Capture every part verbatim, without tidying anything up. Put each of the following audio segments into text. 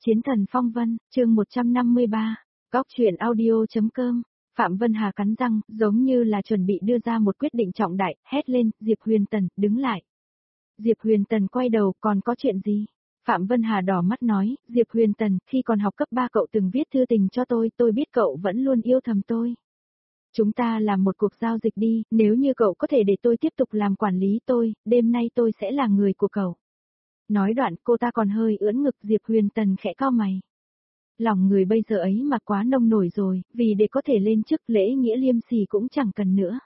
Chiến thần phong vân, chương một trăm năm mươi ba, Góc truyện audio.com. Phạm Vân Hà cắn răng, giống như là chuẩn bị đưa ra một quyết định trọng đại, hét lên, Diệp Huyền Tần, đứng lại. Diệp Huyền Tần quay đầu, còn có chuyện gì? Phạm Vân Hà đỏ mắt nói, Diệp Huyền Tần, khi còn học cấp ba cậu từng viết thư tình cho tôi, tôi biết cậu vẫn luôn yêu thầm tôi. Chúng ta làm một cuộc giao dịch đi, nếu như cậu có thể để tôi tiếp tục làm quản lý tôi, đêm nay tôi sẽ là người của cậu. Nói đoạn cô ta còn hơi ưỡn ngực. Diệp Huyền Tần khẽ cau mày. Lòng người bây giờ ấy mà quá nông nổi rồi, vì để có thể lên chức lễ nghĩa liêm sỉ cũng chẳng cần nữa.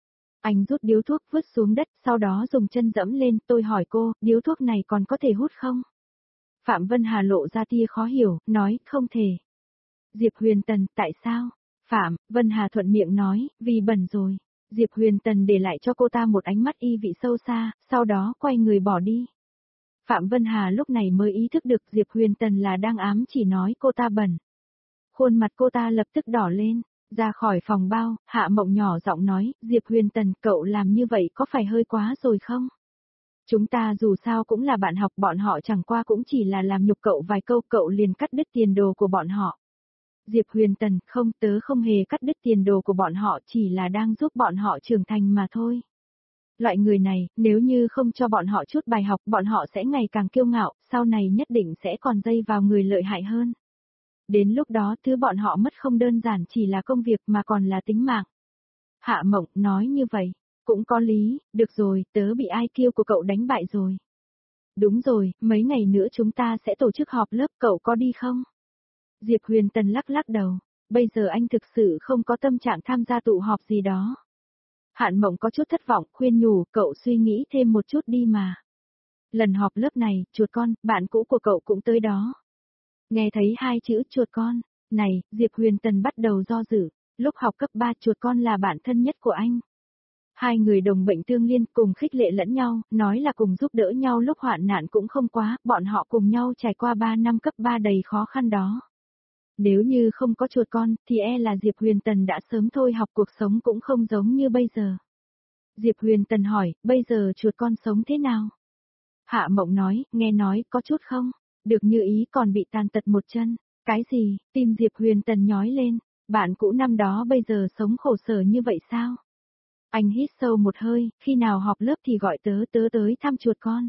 Anh rút điếu thuốc vứt xuống đất, sau đó dùng chân dẫm lên. Tôi hỏi cô, điếu thuốc này còn có thể hút không? Phạm Vân Hà lộ ra tia khó hiểu, nói, không thể. Diệp Huyền Tần, tại sao? Phạm Vân Hà thuận miệng nói, vì bẩn rồi. Diệp Huyền Tần để lại cho cô ta một ánh mắt y vị sâu xa, sau đó quay người bỏ đi. Phạm Vân Hà lúc này mới ý thức được Diệp Huyền Tần là đang ám chỉ nói cô ta bẩn. Khuôn mặt cô ta lập tức đỏ lên, ra khỏi phòng bao, Hạ Mộng nhỏ giọng nói, Diệp Huyền Tần, cậu làm như vậy có phải hơi quá rồi không? Chúng ta dù sao cũng là bạn học, bọn họ chẳng qua cũng chỉ là làm nhục cậu vài câu, cậu liền cắt đứt tiền đồ của bọn họ. Diệp Huyền Tần, không, tớ không hề cắt đứt tiền đồ của bọn họ, chỉ là đang giúp bọn họ trưởng thành mà thôi. Loại người này, nếu như không cho bọn họ chút bài học, bọn họ sẽ ngày càng kiêu ngạo, sau này nhất định sẽ còn dây vào người lợi hại hơn. Đến lúc đó thứ bọn họ mất không đơn giản chỉ là công việc mà còn là tính mạng. Hạ Mộng nói như vậy, cũng có lý, được rồi, tớ bị i kiu của cậu đánh bại rồi. Đúng rồi, mấy ngày nữa chúng ta sẽ tổ chức họp lớp, cậu có đi không? Diệp Huyền Tần lắc lắc đầu, bây giờ anh thực sự không có tâm trạng tham gia tụ họp gì đó. Hạn Mộng có chút thất vọng, khuyên nhủ, cậu suy nghĩ thêm một chút đi mà. Lần họp lớp này, chuột con, bạn cũ của cậu cũng tới đó. Nghe thấy hai chữ chuột con, này, Diệp Huyền Tần bắt đầu do dự, lúc học cấp ba chuột con là bạn thân nhất của anh. Hai người đồng bệnh tương liên cùng khích lệ lẫn nhau, nói là cùng giúp đỡ nhau lúc hoạn nạn cũng không quá, bọn họ cùng nhau trải qua ba năm cấp ba đầy khó khăn đó. Nếu như không có chuột con, thì e là Diệp Huyền Tần đã sớm thôi học, cuộc sống cũng không giống như bây giờ. Diệp Huyền Tần hỏi, bây giờ chuột con sống thế nào? Hạ Mộng nói, nghe nói, có chút không? Được như ý còn bị tàn tật một chân. Cái gì? Tim Diệp Huyền Tần nhói lên. Bạn cũ năm đó bây giờ sống khổ sở như vậy sao? Anh hít sâu một hơi, khi nào họp lớp thì gọi tớ tớ tới thăm chuột con.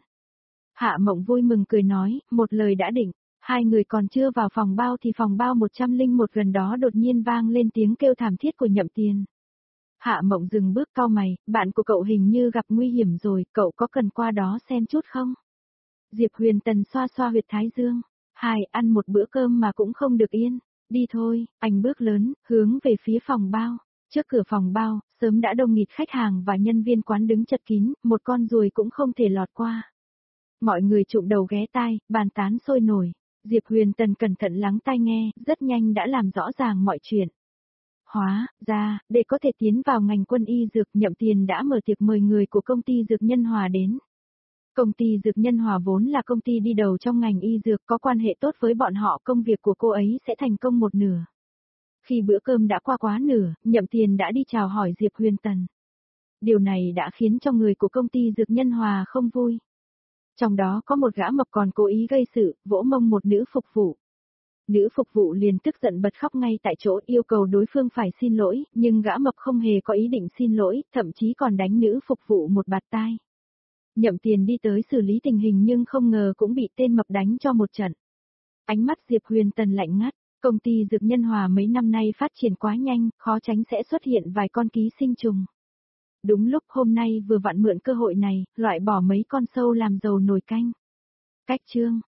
Hạ Mộng vui mừng cười nói, một lời đã định. Hai người còn chưa vào phòng bao thì phòng bao một trăm lẻ một gần đó đột nhiên vang lên tiếng kêu thảm thiết của Nhậm Tiền. Hạ Mộng dừng bước cau mày, bạn của cậu hình như gặp nguy hiểm rồi, cậu có cần qua đó xem chút không? Diệp Huyền Tần xoa xoa huyệt thái dương, hai, ăn một bữa cơm mà cũng không được yên, đi thôi, anh bước lớn, hướng về phía phòng bao. Trước cửa phòng bao, sớm đã đông nghịt khách hàng và nhân viên quán đứng chật kín, một con ruồi cũng không thể lọt qua. Mọi người trụm đầu ghé tai, bàn tán sôi nổi. Diệp Huyền Tần cẩn thận lắng tai nghe, rất nhanh đã làm rõ ràng mọi chuyện. Hóa ra, để có thể tiến vào ngành quân y dược, Nhậm Tiền đã mở tiệc mời người của công ty Dược Nhân Hòa đến. Công ty Dược Nhân Hòa vốn là công ty đi đầu trong ngành y dược, có quan hệ tốt với bọn họ, công việc của cô ấy sẽ thành công một nửa. Khi bữa cơm đã qua quá nửa, Nhậm Tiền đã đi chào hỏi Diệp Huyền Tần. Điều này đã khiến cho người của công ty Dược Nhân Hòa không vui. Trong đó có một gã mập còn cố ý gây sự, vỗ mông một nữ phục vụ. Nữ phục vụ liền tức giận bật khóc ngay tại chỗ, yêu cầu đối phương phải xin lỗi, nhưng gã mập không hề có ý định xin lỗi, thậm chí còn đánh nữ phục vụ một bạt tai. Nhậm Tiền đi tới xử lý tình hình nhưng không ngờ cũng bị tên mập đánh cho một trận. Ánh mắt Diệp Huyền Tần lạnh ngắt, công ty Dược Nhân Hòa mấy năm nay phát triển quá nhanh, khó tránh sẽ xuất hiện vài con ký sinh trùng. Đúng lúc hôm nay vừa vặn mượn cơ hội này, loại bỏ mấy con sâu làm dầu nồi canh. Cách chương